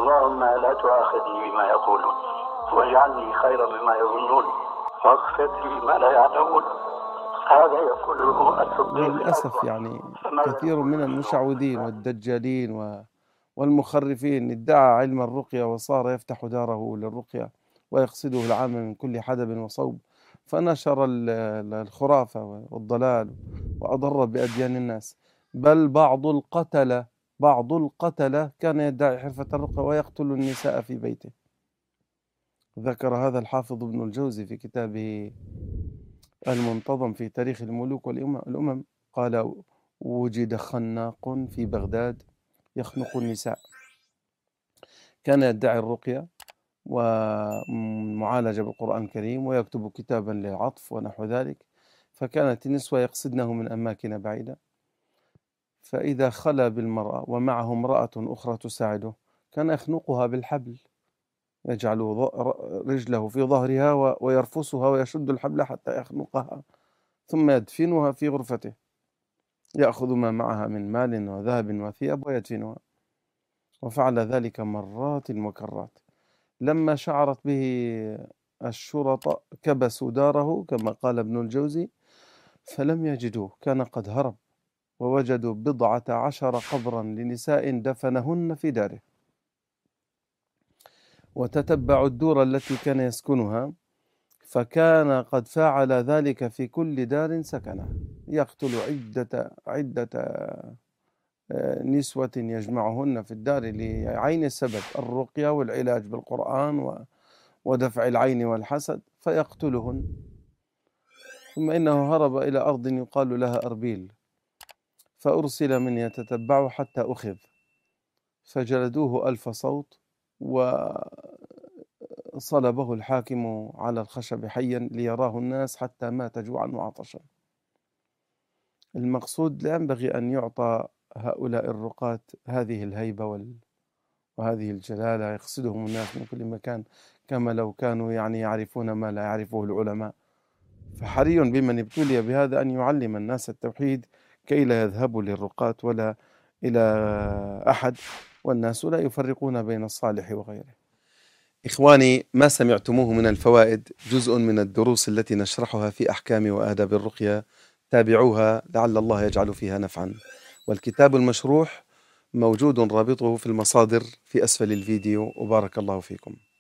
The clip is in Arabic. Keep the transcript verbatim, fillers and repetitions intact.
اللهم لا تؤاخذني بما يقولون واجعلني خيرا مما يظنون واغفر لي ما لا يعلمون. هذا يقوله الصديق وللأسف الأكبر. يعني فماذا كثير نقول من نحن؟ المشعوذين والدجالين و- والمخرفين ادعى علم الرقية وصار يفتح داره للرقية ويقصده العامة من كل حدب وصوب، فنشر ال- ال- الخرافة والضلال وأضر بأديان الناس. بل بعض القتلة بعض القتلة كان يدعي حرفة الرقية ويقتل النساء في بيته. ذكر هذا الحافظ ابن الجوزي في كتابه المنتظم في تاريخ الملوك والأمم. قال: وجد خناق في بغداد يخنق النساء، كان يدعي الرقية ومعالجة بالقرآن الكريم ويكتب كتابا للعطف ونحو ذلك، فكانت النسوة يقصدنه من أماكن بعيدة، فإذا خلا بالمرأة ومعه امرأة أخرى تساعده كان يخنقها بالحبل، يجعل رجله في ظهرها ويرفسها ويشد الحبل حتى يخنقها، ثم يدفنها في غرفته، يأخذ ما معها من مال وذهب وثياب ويدفنها. وفعل ذلك مرات وكرات. لما شعرت به الشرطة كبسوا داره كما قال ابن الجوزي فلم يجدوه، كان قد هرب، ووجدوا بضعة عشر قبرا لنساء دفنهن في داره، وتتبعوا الدور التي كان يسكنها فكان قد فعل ذلك في كل دار سكنها، يقتل عدة عدة نسوة يجمعهن في الدار لعين السبب الرقية والعلاج بالقرآن ودفع العين والحسد فيقتلهن، ثم إنه هرب إلى أرض يقال لها أربيل، فأرسل من يتتبعه حتى أخذ، فجلدوه ألف صوت وصلبه الحاكم على الخشب حيا ليراه الناس حتى مات جوعا وعطشا. المقصود لا ينبغي أن يعطى هؤلاء الرقاة هذه الهيبة وال وهذه الجلالة، يقصدهم الناس من كل مكان كما لو كانوا يعني يعرفون ما لا يعرفه العلماء. فحري بمن ابتلي بهذا أن يعلم الناس التوحيد كي لا يذهبوا للرقاة ولا إلى أحد، والناس لا يفرقون بين الصالح وغيره. إخواني، ما سمعتموه من الفوائد جزء من الدروس التي نشرحها في أحكام وآداب الرقية، تابعوها لعل الله يجعل فيها نفعا. والكتاب المشروح موجود رابطه في المصادر في أسفل الفيديو، وبارك الله فيكم.